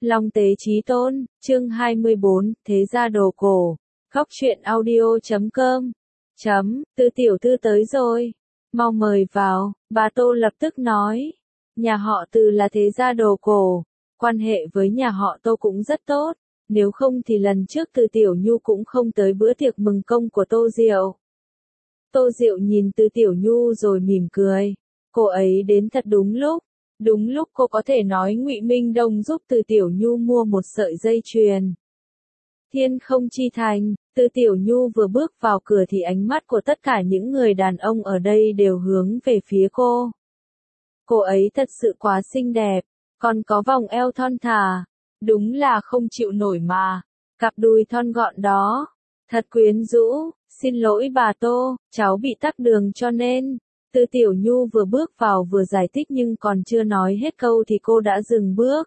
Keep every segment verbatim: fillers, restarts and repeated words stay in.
Long Tế Chí Tôn, chương hai mươi bốn, Thế gia đồ cổ. Góc truyện audio chấm com. Chấm, Tư tiểu thư tới rồi. Mau mời vào, bà Tô lập tức nói. Nhà họ Từ là thế gia đồ cổ. Quan hệ với nhà họ Tô cũng rất tốt. Nếu không thì lần trước Từ Tiểu Nhu cũng không tới bữa tiệc mừng công của Tô Diệu. Tô Diệu nhìn Từ Tiểu Nhu rồi mỉm cười. Cô ấy đến thật đúng lúc. Đúng lúc cô có thể nói Ngụy Minh Đông giúp Từ Tiểu Nhu mua một sợi dây chuyền. Thiên không chi thành, Từ Tiểu Nhu vừa bước vào cửa thì ánh mắt của tất cả những người đàn ông ở đây đều hướng về phía cô. Cô ấy thật sự quá xinh đẹp, còn có vòng eo thon thả. Đúng là không chịu nổi mà. Cặp đùi thon gọn đó. Thật quyến rũ, xin lỗi bà Tô, cháu bị tắc đường cho nên. Từ Tiểu Nhu vừa bước vào vừa giải thích nhưng còn chưa nói hết câu thì cô đã dừng bước.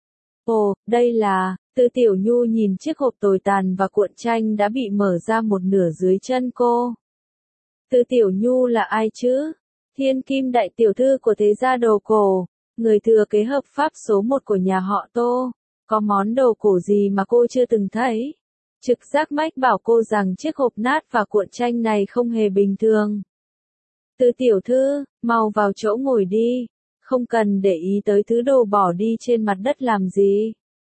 Ồ, đây là, Từ Tiểu Nhu nhìn chiếc hộp tồi tàn và cuộn tranh đã bị mở ra một nửa dưới chân cô. Từ Tiểu Nhu là ai chứ? Thiên kim đại tiểu thư của thế gia đồ cổ, người thừa kế hợp pháp số một của nhà họ Tô. Có món đồ cổ gì mà cô chưa từng thấy? Trực giác mách bảo cô rằng chiếc hộp nát và cuộn tranh này không hề bình thường. Từ tiểu thư, mau vào chỗ ngồi đi, không cần để ý tới thứ đồ bỏ đi trên mặt đất làm gì.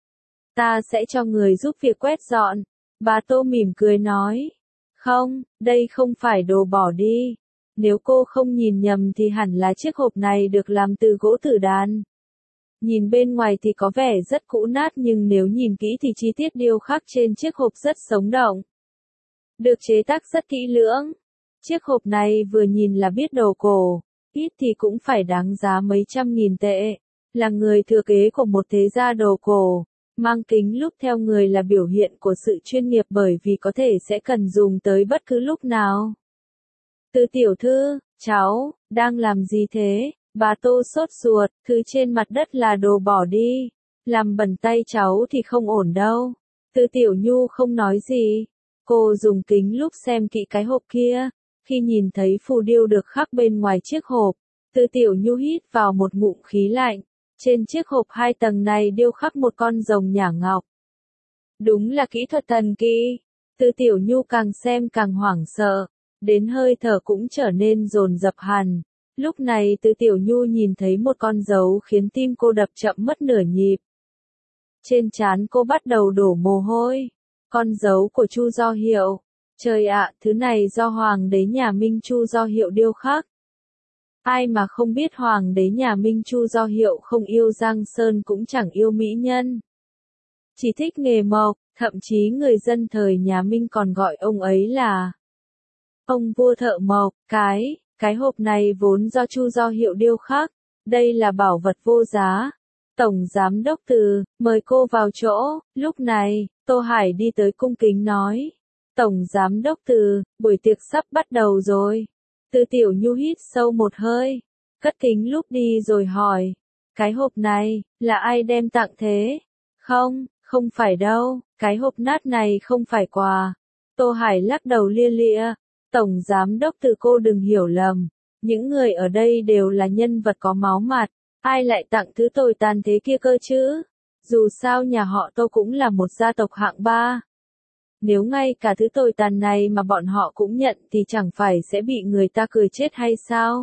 Ta sẽ cho người giúp việc quét dọn. Bà Tô mỉm cười nói. Không, đây không phải đồ bỏ đi. Nếu cô không nhìn nhầm thì hẳn là chiếc hộp này được làm từ gỗ tử đàn. Nhìn bên ngoài thì có vẻ rất cũ nát nhưng nếu nhìn kỹ thì chi tiết điêu khắc trên chiếc hộp rất sống động. Được chế tác rất kỹ lưỡng. Chiếc hộp này vừa nhìn là biết đồ cổ, ít thì cũng phải đáng giá mấy trăm nghìn tệ. Là người thừa kế của một thế gia đồ cổ, mang kính lúp theo người là biểu hiện của sự chuyên nghiệp bởi vì có thể sẽ cần dùng tới bất cứ lúc nào. Từ tiểu thư, cháu, đang làm gì thế? Bà Tô sốt ruột, thứ trên mặt đất là đồ bỏ đi. Làm bẩn tay cháu thì không ổn đâu. Từ Tiểu Nhu không nói gì. Cô dùng kính lúp xem kỹ cái hộp kia. Khi nhìn thấy phù điêu được khắc bên ngoài chiếc hộp, Từ Tiểu Nhu hít vào một ngụm khí lạnh. Trên chiếc hộp hai tầng này điêu khắc một con rồng nhả ngọc. Đúng là kỹ thuật thần kỳ. Từ Tiểu Nhu càng xem càng hoảng sợ. Đến hơi thở cũng trở nên dồn dập hẳn. Lúc này Từ Tiểu Nhu nhìn thấy một con dấu khiến tim cô đập chậm mất nửa nhịp. Trên trán cô bắt đầu đổ mồ hôi. Con dấu của Chu Do Hiệu. Trời ạ, thứ này do Hoàng đế nhà Minh Chu Do Hiệu điêu khắc. Ai mà không biết Hoàng đế nhà Minh Chu Do Hiệu không yêu Giang Sơn cũng chẳng yêu mỹ nhân. Chỉ thích nghề mộc, thậm chí người dân thời nhà Minh còn gọi ông ấy là ông vua thợ mộc. Cái, cái hộp này vốn do Chu Do Hiệu điêu khắc. Đây là bảo vật vô giá. Tổng giám đốc Từ, mời cô vào chỗ. Lúc này, Tô Hải đi tới cung kính nói. Tổng giám đốc Từ, buổi tiệc sắp bắt đầu rồi. Từ Tiểu Nhu hít sâu một hơi, cất kính lúp đi rồi hỏi. Cái hộp này, là ai đem tặng thế? Không, không phải đâu, cái hộp nát này không phải quà. Tô Hải lắc đầu lia lịa. Tổng giám đốc Từ, cô đừng hiểu lầm. Những người ở đây đều là nhân vật có máu mặt. Ai lại tặng thứ tồi tàn thế kia cơ chứ? Dù sao nhà họ Tô cũng là một gia tộc hạng ba. Nếu ngay cả thứ tồi tàn này mà bọn họ cũng nhận thì chẳng phải sẽ bị người ta cười chết hay sao?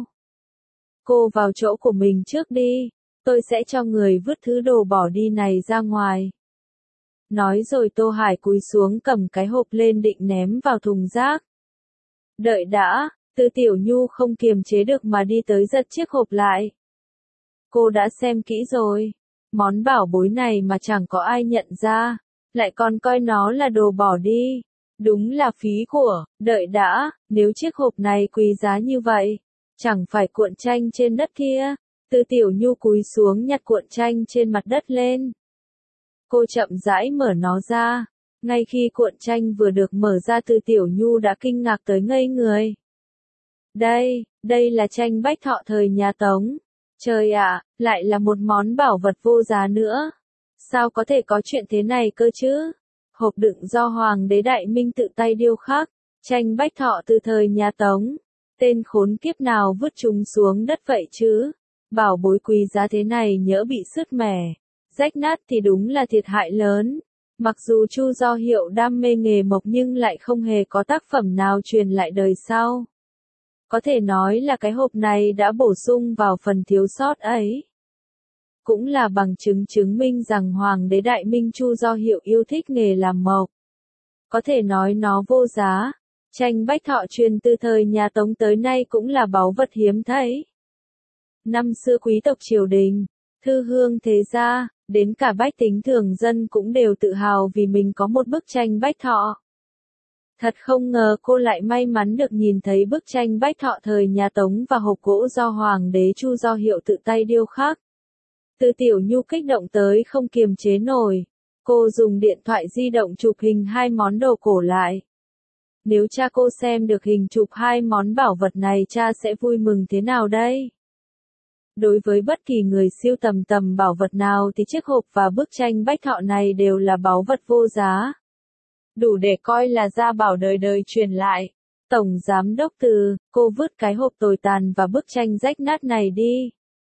Cô vào chỗ của mình trước đi. Tôi sẽ cho người vứt thứ đồ bỏ đi này ra ngoài. Nói rồi Tô Hải cúi xuống cầm cái hộp lên định ném vào thùng rác. Đợi đã, Từ Tiểu Nhu không kiềm chế được mà đi tới giật chiếc hộp lại. Cô đã xem kỹ rồi. Món bảo bối này mà chẳng có ai nhận ra. Lại còn coi nó là đồ bỏ đi. Đúng là phí của. Đợi đã, nếu chiếc hộp này quý giá như vậy, chẳng phải cuộn tranh trên đất kia. Từ Tiểu Nhu cúi xuống nhặt cuộn tranh trên mặt đất lên. Cô chậm rãi mở nó ra. Ngay khi cuộn tranh vừa được mở ra Từ Tiểu Nhu đã kinh ngạc tới ngây người. Đây, đây là tranh bách thọ thời nhà Tống. Trời ạ, lại là một món bảo vật vô giá nữa. Sao có thể có chuyện thế này cơ chứ? Hộp đựng do Hoàng đế Đại Minh tự tay điêu khắc. Tranh bách thọ từ thời nhà Tống. Tên khốn kiếp nào vứt chúng xuống đất vậy chứ? Bảo bối quý giá thế này nhỡ bị sứt mẻ. rách nát thì đúng là thiệt hại lớn. Mặc dù Chu Do Hiệu đam mê nghề mộc nhưng lại không hề có tác phẩm nào truyền lại đời sau. Có thể nói là cái hộp này đã bổ sung vào phần thiếu sót ấy. Cũng là bằng chứng chứng minh rằng Hoàng đế Đại Minh Chu Do Hiệu yêu thích nghề làm mộc. Có thể nói nó vô giá. Tranh bách thọ truyền từ thời nhà Tống tới nay cũng là báu vật hiếm thấy. Năm xưa quý tộc triều đình, thư hương thế gia, đến cả bách tính thường dân cũng đều tự hào vì mình có một bức tranh bách thọ. Thật không ngờ cô lại may mắn được nhìn thấy bức tranh bách thọ thời nhà Tống và hộp gỗ do Hoàng đế Chu Do Hiệu tự tay điêu khắc. Từ Tiểu Nhu kích động tới không kiềm chế nổi. Cô dùng điện thoại di động chụp hình hai món đồ cổ lại. Nếu cha cô xem được hình chụp hai món bảo vật này cha sẽ vui mừng thế nào đây? Đối với bất kỳ người siêu tầm tầm bảo vật nào thì chiếc hộp và bức tranh bách thọ này đều là báu vật vô giá. Đủ để coi là gia bảo đời đời truyền lại. Tổng Giám đốc Từ, cô vứt cái hộp tồi tàn và bức tranh rách nát này đi.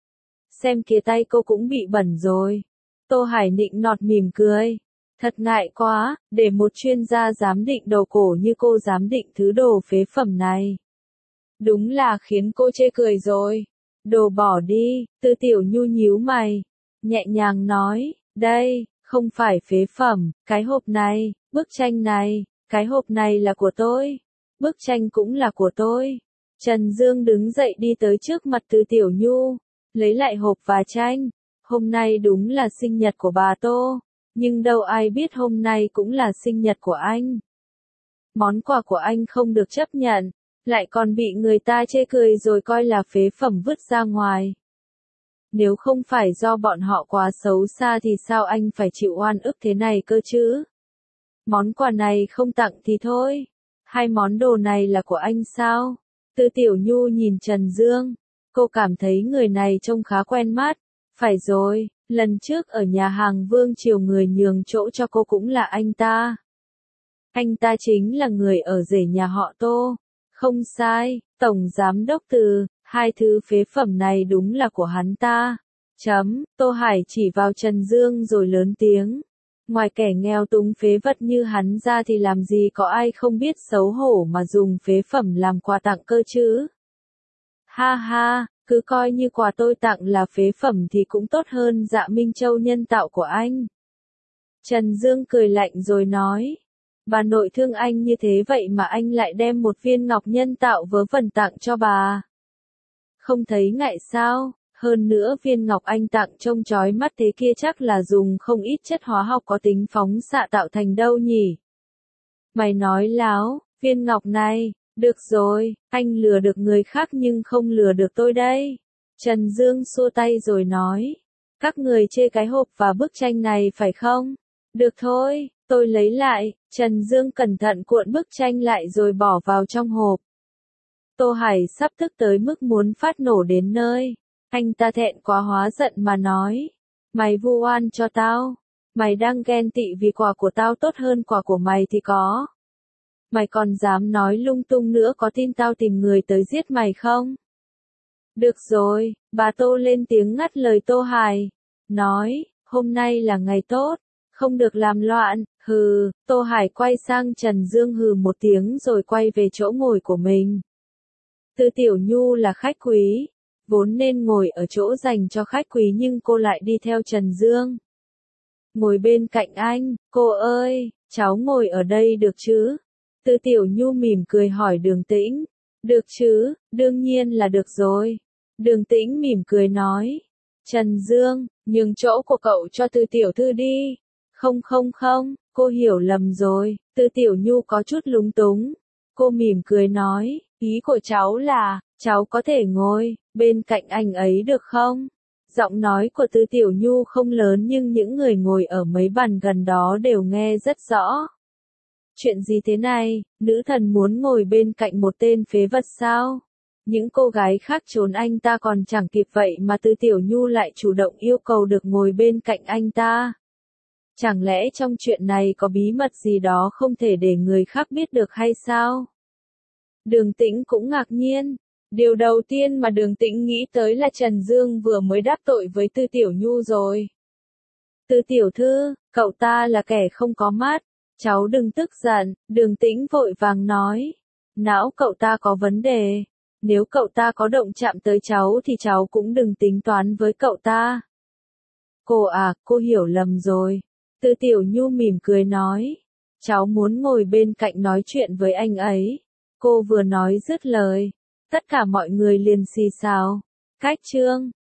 Xem kìa tay cô cũng bị bẩn rồi. Tô Hải nịnh nọt mỉm cười. Thật ngại quá, để một chuyên gia giám định đồ cổ như cô giám định thứ đồ phế phẩm này. Đúng là khiến cô chê cười rồi. Đồ bỏ đi, Từ Tiểu Nhu nhíu mày. Nhẹ nhàng nói, đây, không phải phế phẩm, cái hộp này, bức tranh này, cái hộp này là của tôi. Bức tranh cũng là của tôi. Trần Dương đứng dậy đi tới trước mặt Từ Tiểu Nhu, lấy lại hộp và tranh. Hôm nay đúng là sinh nhật của bà Tô, nhưng đâu ai biết hôm nay cũng là sinh nhật của anh. Món quà của anh không được chấp nhận, lại còn bị người ta chê cười rồi coi là phế phẩm vứt ra ngoài. Nếu không phải do bọn họ quá xấu xa thì sao anh phải chịu oan ức thế này cơ chứ? Món quà này không tặng thì thôi. Hai món đồ này là của anh sao? Từ Tiểu Nhu nhìn Trần Dương. Cô cảm thấy người này trông khá quen mắt. Phải rồi, lần trước ở nhà hàng Vương Triều người nhường chỗ cho cô cũng là anh ta. Anh ta chính là người ở rể nhà họ Tô. Không sai, Tổng Giám đốc Từ, hai thứ phế phẩm này đúng là của hắn ta. Chấm, Tô Hải chỉ vào Trần Dương rồi lớn tiếng. Ngoài kẻ nghèo túng phế vật như hắn ra thì làm gì có ai không biết xấu hổ mà dùng phế phẩm làm quà tặng cơ chứ. Ha ha, cứ coi như quà tôi tặng là phế phẩm thì cũng tốt hơn Dạ Minh Châu nhân tạo của anh. Trần Dương cười lạnh rồi nói. Bà nội thương anh như thế vậy mà anh lại đem một viên ngọc nhân tạo vớ vẩn tặng cho bà. Không thấy ngại sao? Hơn nữa viên ngọc anh tặng trông chói mắt thế kia chắc là dùng không ít chất hóa học có tính phóng xạ tạo thành đâu nhỉ? Mày nói láo, viên ngọc này, được rồi, anh lừa được người khác nhưng không lừa được tôi đây. Trần Dương xua tay rồi nói, các người chê cái hộp và bức tranh này phải không? Được thôi, tôi lấy lại. Trần Dương cẩn thận cuộn bức tranh lại rồi bỏ vào trong hộp. Tô Hải sắp tức tới mức muốn phát nổ đến nơi. Anh ta thẹn quá hóa giận mà nói. Mày vu oan cho tao. Mày đang ghen tị vì quà của tao tốt hơn quà của mày thì có. Mày còn dám nói lung tung nữa, có tin tao tìm người tới giết mày không? Được rồi, bà Tô lên tiếng ngắt lời Tô Hải. Nói, hôm nay là ngày tốt, không được làm loạn. Hừ, Tô Hải quay sang Trần Dương hừ một tiếng rồi quay về chỗ ngồi của mình. Từ Tiểu Nhu là khách quý, vốn nên ngồi ở chỗ dành cho khách quý nhưng cô lại đi theo Trần Dương. Ngồi bên cạnh anh, cô ơi, cháu ngồi ở đây được chứ? Từ Tiểu Nhu mỉm cười hỏi Đường Tĩnh. Được chứ, đương nhiên là được rồi. Đường Tĩnh mỉm cười nói. Trần Dương, nhường chỗ của cậu cho Từ Tiểu Thư đi. Không không không, cô hiểu lầm rồi. Từ Tiểu Nhu có chút lúng túng. Cô mỉm cười nói, ý của cháu là, cháu có thể ngồi bên cạnh anh ấy được không? Giọng nói của Từ Tiểu Nhu không lớn nhưng những người ngồi ở mấy bàn gần đó đều nghe rất rõ. Chuyện gì thế này, nữ thần muốn ngồi bên cạnh một tên phế vật sao? Những cô gái khác trốn anh ta còn chẳng kịp vậy mà Từ Tiểu Nhu lại chủ động yêu cầu được ngồi bên cạnh anh ta. Chẳng lẽ trong chuyện này có bí mật gì đó không thể để người khác biết được hay sao? Đường Tĩnh cũng ngạc nhiên. Điều đầu tiên mà Đường Tĩnh nghĩ tới là Trần Dương vừa mới đắc tội với Từ Tiểu Nhu rồi. Từ tiểu thư, cậu ta là kẻ không có mắt. Cháu đừng tức giận, Đường Tĩnh vội vàng nói. Não cậu ta có vấn đề. Nếu cậu ta có động chạm tới cháu thì cháu cũng đừng tính toán với cậu ta. Cô à, cô hiểu lầm rồi. Từ Tiểu Nhu mỉm cười nói. Cháu muốn ngồi bên cạnh nói chuyện với anh ấy. Cô vừa nói dứt lời. Tất cả mọi người liền xì xào. Cách chương.